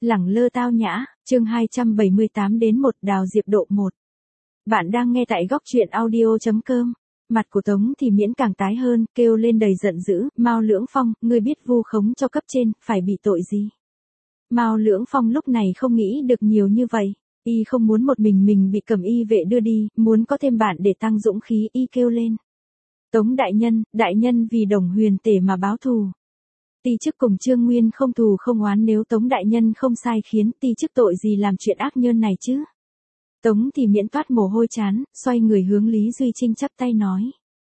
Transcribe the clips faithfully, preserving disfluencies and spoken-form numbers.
Lẳng lơ tao nhã, chương hai trăm bảy mươi tám đến một Đào Diệp độ một. Bạn đang nghe tại góc truyện audio.com. Mặt của Tống thì Miễn càng tái hơn, kêu lên đầy giận dữ, Mao Lưỡng Phong, ngươi biết vu khống cho cấp trên, phải bị tội gì? Mao Lưỡng Phong lúc này không nghĩ được nhiều như vậy. Y không muốn một mình mình bị Cẩm Y vệ đưa đi, muốn có thêm bạn để tăng dũng khí. Y kêu lên: Tống đại nhân, đại nhân vì Đồng Huyền Tể mà báo thù. Ti chức cùng Trương Nguyên không thù không oán, nếu Tống đại nhân không sai khiến ti chức tội gì làm chuyện ác nhơn này chứ? Tống thì Miễn toát mồ hôi chán, xoay người hướng Lý Duy Trinh chắp tay nói: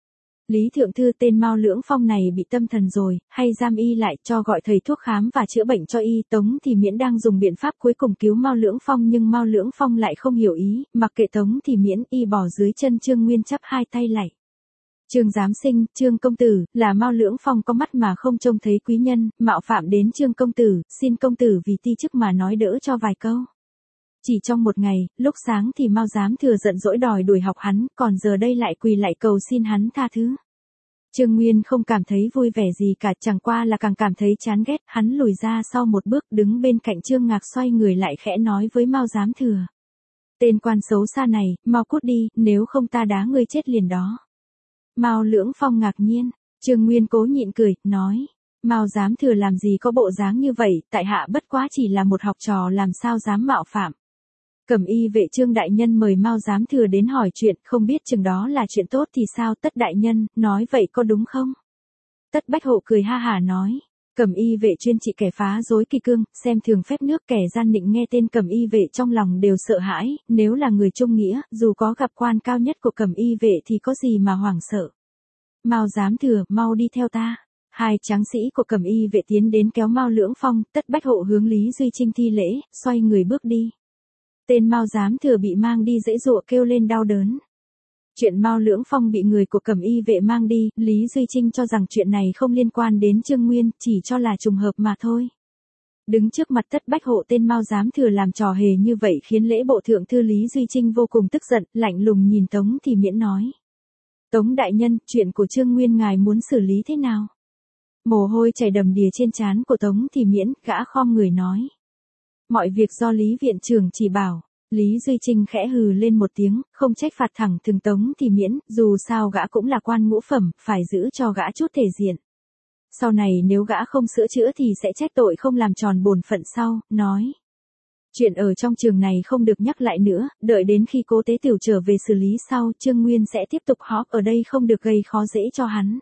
Lý thượng thư, tên Mao Lưỡng Phong này bị tâm thần rồi, hay giam y lại, cho gọi thầy thuốc khám và chữa bệnh cho y. Tống thì Miễn đang dùng biện pháp cuối cùng cứu Mao Lưỡng Phong, nhưng Mao Lưỡng Phong lại không hiểu ý, mặc kệ Tống thì Miễn, y bỏ dưới chân Trương Nguyên chắp hai tay lạy: Trương giám sinh, Trương công tử, là Mao Lưỡng Phong có mắt mà không trông thấy quý nhân, mạo phạm đến Trương công tử, xin công tử vì ti chức mà nói đỡ cho vài câu. Chỉ trong một ngày, lúc sáng thì Mao giám thừa giận dỗi đòi đuổi học hắn, còn giờ đây lại quỳ lại cầu xin hắn tha thứ. Trương Nguyên không cảm thấy vui vẻ gì cả, chẳng qua là càng cảm thấy chán ghét. Hắn lùi ra sau một bước, đứng bên cạnh Trương Ngạc, xoay người lại khẽ nói với Mao giám thừa: Tên quan xấu xa này, mau cút đi, nếu không ta đá ngươi chết liền đó. Mao Lưỡng Phong ngạc nhiên. Trương Nguyên cố nhịn cười, nói: Mao giám thừa làm gì có bộ dáng như vậy, tại hạ bất quá chỉ là một học trò, làm sao dám mạo phạm. Cẩm Y vệ Trương đại nhân mời Mao giám thừa đến hỏi chuyện, không biết chừng đó là chuyện tốt thì sao? Tất đại nhân, nói vậy có đúng không? Tất Bách Hộ cười ha hả nói: Cẩm Y vệ chuyên trị kẻ phá rối kỳ cương, xem thường phép nước, kẻ gian nịnh nghe tên Cẩm Y vệ trong lòng đều sợ hãi, nếu là người trung nghĩa, dù có gặp quan cao nhất của Cẩm Y vệ thì có gì mà hoảng sợ. Mao giám thừa, mau đi theo ta. Hai tráng sĩ của Cẩm Y vệ tiến đến kéo Mao Lưỡng Phong. Tất Bách Hộ hướng Lý Duy Trinh thi lễ, xoay người bước đi. Tên Mao giám thừa bị mang đi giãy giụa kêu lên đau đớn. Chuyện Mao Lưỡng Phong bị người của Cẩm Y vệ mang đi, Lý Duy Trinh cho rằng chuyện này không liên quan đến Trương Nguyên, chỉ cho là trùng hợp mà thôi. Đứng trước mặt Tất Bách Hộ, tên Mao giám thừa làm trò hề như vậy khiến lễ bộ thượng thư Lý Duy Trinh vô cùng tức giận, lạnh lùng nhìn Tống thì Miễn nói: Tống đại nhân, chuyện của Trương Nguyên ngài muốn xử lý thế nào? Mồ hôi chảy đầm đìa trên trán của Tống thì Miễn, gã khom người nói: Mọi việc do Lý viện trưởng chỉ bảo. Lý Duy Trinh khẽ hừ lên một tiếng, không trách phạt thẳng thừng Tống thì Miễn, dù sao gã cũng là quan ngũ phẩm, phải giữ cho gã chút thể diện. Sau này nếu gã không sửa chữa thì sẽ trách tội không làm tròn bổn phận sau, nói: Chuyện ở trong trường này không được nhắc lại nữa, đợi đến khi Cố Tế Tiểu trở về xử lý sau, Trương Nguyên sẽ tiếp tục họp ở đây, không được gây khó dễ cho hắn.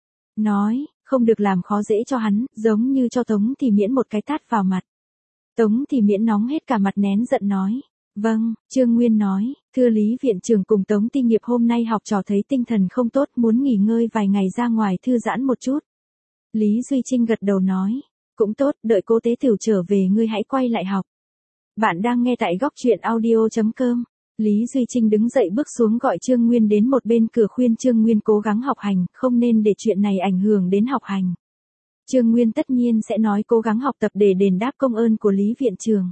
Nói, không được làm khó dễ cho hắn, giống như cho Tống thì Miễn một cái tát vào mặt. Tống thì Miễn nóng hết cả mặt, nén giận nói: Vâng. Trương Nguyên nói: Thưa Lý viện trưởng cùng Tống Ti Nghiệp, hôm nay học trò thấy tinh thần không tốt, muốn nghỉ ngơi vài ngày ra ngoài thư giãn một chút. Lý Duy Trinh gật đầu nói: Cũng tốt, đợi Cố Tế Tiểu trở về ngươi hãy quay lại học. Bạn đang nghe tại góc truyện audio.com. Lý Duy Trinh đứng dậy bước xuống gọi Trương Nguyên đến một bên cửa, khuyên Trương Nguyên cố gắng học hành, không nên để chuyện này ảnh hưởng đến học hành. Trương Nguyên tất nhiên sẽ nói cố gắng học tập để đền đáp công ơn của Lý viện trưởng.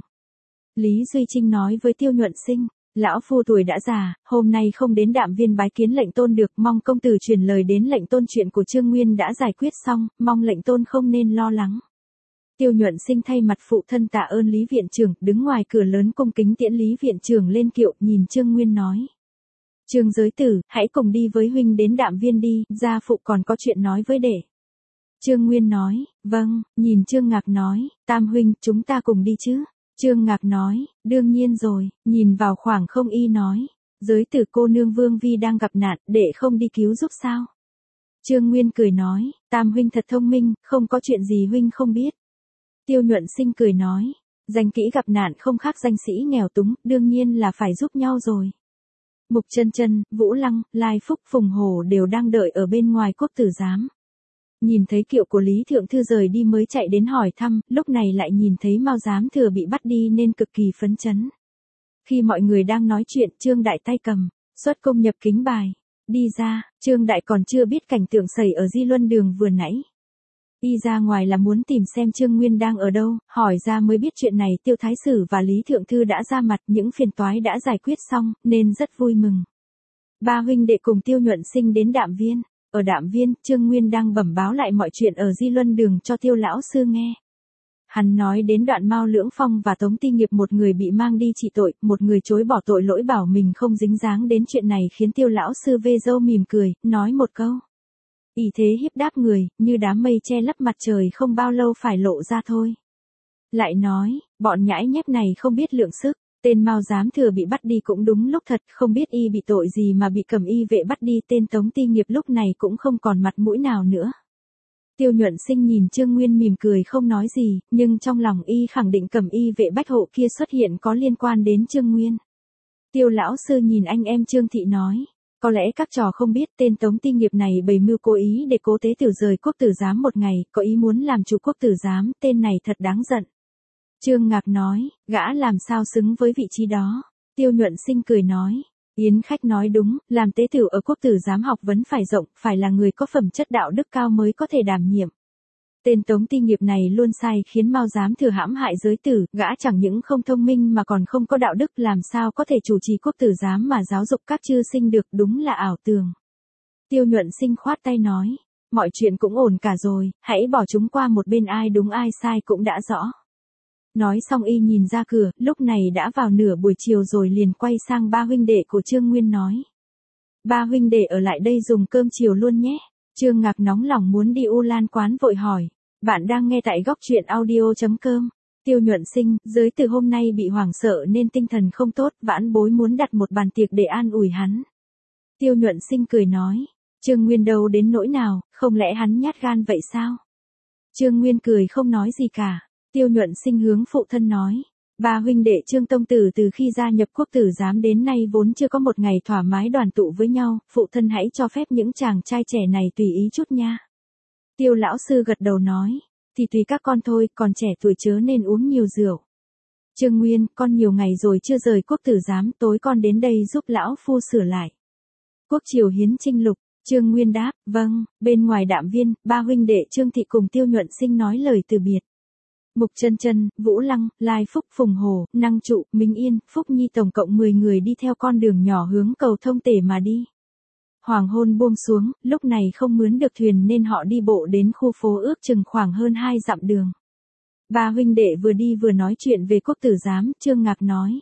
Lý Duy Trinh nói với Tiêu Nhuận Sinh: Lão phu tuổi đã già, hôm nay không đến Đạm Viên bái kiến lệnh tôn được, mong công tử truyền lời đến lệnh tôn chuyện của Trương Nguyên đã giải quyết xong, mong lệnh tôn không nên lo lắng. Tiêu Nhuận Sinh thay mặt phụ thân tạ ơn Lý viện trưởng, đứng ngoài cửa lớn cung kính tiễn Lý viện trưởng lên kiệu, nhìn Trương Nguyên nói: Trương giới tử, hãy cùng đi với huynh đến Đạm Viên đi, gia phụ còn có chuyện nói với đệ. Trương Nguyên nói: Vâng. Nhìn Trương Ngạc nói: Tam huynh, chúng ta cùng đi chứ? Trương Ngạc nói: Đương nhiên rồi. Nhìn vào khoảng không y nói: Giới tử cô nương Vương Vi đang gặp nạn, đệ không đi cứu giúp sao? Trương Nguyên cười nói: Tam huynh thật thông minh, không có chuyện gì huynh không biết. Tiêu Nhuận Sinh cười nói: Danh kỹ gặp nạn không khác danh sĩ nghèo túng, đương nhiên là phải giúp nhau rồi. Mục Chân Chân, Vũ Lăng, Lai Phúc, Phùng Hổ đều đang đợi ở bên ngoài quốc tử giám. Nhìn thấy kiệu của Lý thượng thư rời đi mới chạy đến hỏi thăm, lúc này lại nhìn thấy Mao giám thừa bị bắt đi nên cực kỳ phấn chấn. Khi mọi người đang nói chuyện, Trương Đại tay cầm xuất công nhập kính bài đi ra. Trương Đại còn chưa biết cảnh tượng xảy ở Di Luân Đường vừa nãy. Y ra ngoài là muốn tìm xem Trương Nguyên đang ở đâu, hỏi ra mới biết chuyện này Tiêu Thái Sử và Lý thượng thư đã ra mặt, những phiền toái đã giải quyết xong, nên rất vui mừng. Ba huynh đệ cùng Tiêu Nhuận Sinh đến Đạm Viên. Ở Đạm Viên, Trương Nguyên đang bẩm báo lại mọi chuyện ở Di Luân Đường cho Tiêu lão sư nghe. Hắn nói đến đoạn Mao Lưỡng Phong và Tống Ti Nghiệp một người bị mang đi trị tội, một người chối bỏ tội lỗi bảo mình không dính dáng đến chuyện này khiến Tiêu lão sư vê râu mỉm cười, nói một câu. Y thế hiếp đáp người, như đám mây che lấp mặt trời không bao lâu phải lộ ra thôi. Lại nói, bọn nhãi nhép này không biết lượng sức, tên Mao Giám Thừa bị bắt đi cũng đúng lúc thật, không biết y bị tội gì mà bị Cẩm Y vệ bắt đi, tên Tống Ti Nghiệp lúc này cũng không còn mặt mũi nào nữa. Tiêu Nhuận Sinh nhìn Trương Nguyên mỉm cười không nói gì, nhưng trong lòng y khẳng định Cẩm Y vệ bách hộ kia xuất hiện có liên quan đến Trương Nguyên. Tiêu lão sư nhìn anh em Trương Thị nói, có lẽ các trò không biết tên Tống Ti Nghiệp này bày mưu cố ý để Cố Tế Tử rời quốc tử giám một ngày, có ý muốn làm chủ quốc tử giám, tên này thật đáng giận. Trương Ngạc nói, gã làm sao xứng với vị trí đó. Tiêu Nhuận Sinh cười nói, Yến khách nói đúng, làm tế tử ở quốc tử giám học vấn phải rộng, phải là người có phẩm chất đạo đức cao mới có thể đảm nhiệm. Tên Tống Ti Nghiệp này luôn sai khiến Mao Giám Thừa hãm hại giới tử, gã chẳng những không thông minh mà còn không có đạo đức, làm sao có thể chủ trì quốc tử giám mà giáo dục các chư sinh được, đúng là ảo tưởng. Tiêu Nhuận Sinh khoát tay nói, mọi chuyện cũng ổn cả rồi, hãy bỏ chúng qua một bên, ai đúng ai sai cũng đã rõ. Nói xong y nhìn ra cửa, lúc này đã vào nửa buổi chiều rồi liền quay sang ba huynh đệ của Trương Nguyên nói. Ba huynh đệ ở lại đây dùng cơm chiều luôn nhé. Trương Ngạc nóng lòng muốn đi U Lan quán vội hỏi. Bạn đang nghe tại góc truyện audio chấm com. Tiêu Nhuận Sinh, giới từ hôm nay bị hoảng sợ nên tinh thần không tốt, vãn bối muốn đặt một bàn tiệc để an ủi hắn. Tiêu Nhuận Sinh cười nói. Trương Nguyên đâu đến nỗi nào, không lẽ hắn nhát gan vậy sao? Trương Nguyên cười không nói gì cả. Tiêu Nhuận Sinh hướng phụ thân nói, ba huynh đệ Trương Tông Tử từ khi gia nhập quốc tử giám đến nay vốn chưa có một ngày thoải mái đoàn tụ với nhau, phụ thân hãy cho phép những chàng trai trẻ này tùy ý chút nha. Tiêu lão sư gật đầu nói, thì tùy các con thôi, còn trẻ tuổi chớ nên uống nhiều rượu. Trương Nguyên, con nhiều ngày rồi chưa rời quốc tử giám, tối con đến đây giúp lão phu sửa lại. Quốc triều hiến trinh lục. Trương Nguyên đáp, vâng. Bên ngoài đạm viên, ba huynh đệ Trương Thị cùng Tiêu Nhuận Sinh nói lời từ biệt. Mục Chân Chân, Vũ Lăng, Lai Phúc, Phùng Hổ, Năng Trụ, Minh Yên, Phúc Nhi tổng cộng mười người đi theo con đường nhỏ hướng cầu Thông Tể mà đi. Hoàng hôn buông xuống, lúc này không mướn được thuyền nên họ đi bộ đến khu phố ước chừng khoảng hơn hai dặm đường. Ba huynh đệ vừa đi vừa nói chuyện về quốc tử giám, Trương Ngạc nói.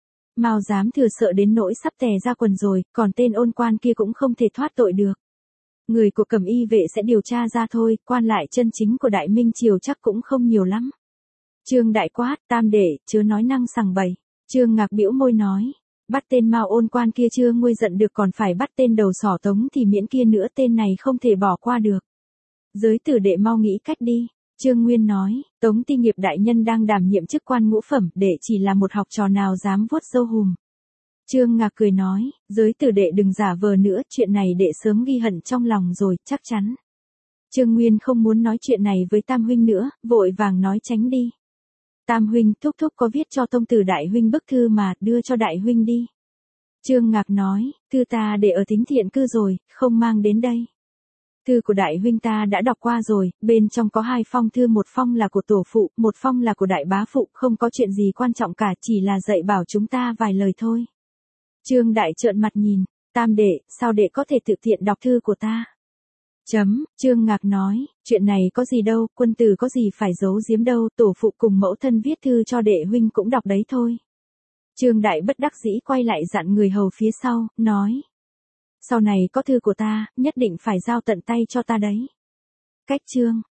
Mao Giám Thừa sợ đến nỗi sắp tè ra quần rồi, còn tên ôn quan kia cũng không thể thoát tội được. Người của Cẩm Y vệ sẽ điều tra ra thôi, quan lại chân chính của Đại Minh Triều chắc cũng không nhiều lắm. Trương Đại quát, Tam đệ, chớ nói năng sằng bậy. Trương Ngạc bĩu môi nói, bắt tên Mao ôn quan kia chưa nguôi giận được, còn phải bắt tên đầu sỏ Tống thì miễn kia nữa, tên này không thể bỏ qua được. Giới tử đệ mau nghĩ cách đi. Trương Nguyên nói, Tống Ti Nghiệp đại nhân đang đảm nhiệm chức quan ngũ phẩm, đệ chỉ là một học trò nào dám vuốt râu hùm. Trương Ngạc cười nói, giới tử đệ đừng giả vờ nữa, chuyện này đệ sớm ghi hận trong lòng rồi, chắc chắn. Trương Nguyên không muốn nói chuyện này với Tam huynh nữa, vội vàng nói tránh đi. Tam huynh, thúc thúc có viết cho Tông Tử đại huynh bức thư mà, đưa cho đại huynh đi. Trương Ngạc nói, thư ta để ở Thính Thiện Cư rồi, không mang đến đây. Thư của đại huynh ta đã đọc qua rồi, bên trong có hai phong thư, một phong là của tổ phụ, một phong là của đại bá phụ, không có chuyện gì quan trọng cả, chỉ là dạy bảo chúng ta vài lời thôi. Trương Đại trợn mặt nhìn, Tam đệ, sao đệ có thể tự tiện đọc thư của ta? Chấm, Trương Ngạc nói, chuyện này có gì đâu, quân tử có gì phải giấu giếm đâu, tổ phụ cùng mẫu thân viết thư cho đệ huynh cũng đọc đấy thôi. Trương Đại bất đắc dĩ quay lại dặn người hầu phía sau, nói. Sau này có thư của ta, nhất định phải giao tận tay cho ta đấy. Cách chương.